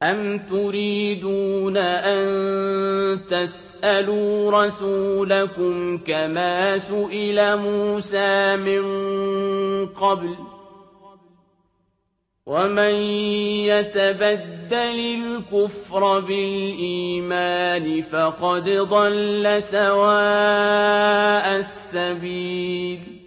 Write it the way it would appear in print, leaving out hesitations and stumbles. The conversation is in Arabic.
أَمْ تُرِيدُونَ أَن تَسْأَلُوا رَسُولَكُمْ كَمَا سُئِلَ مُوسَىٰ مِن قَبْلُ ۗ وَمَن يَتَبَدَّلِ الْكُفْرَ بِالْإِيمَانِ فَقَدْ ضَلَّ سَوَاءَ السَّبِيلِ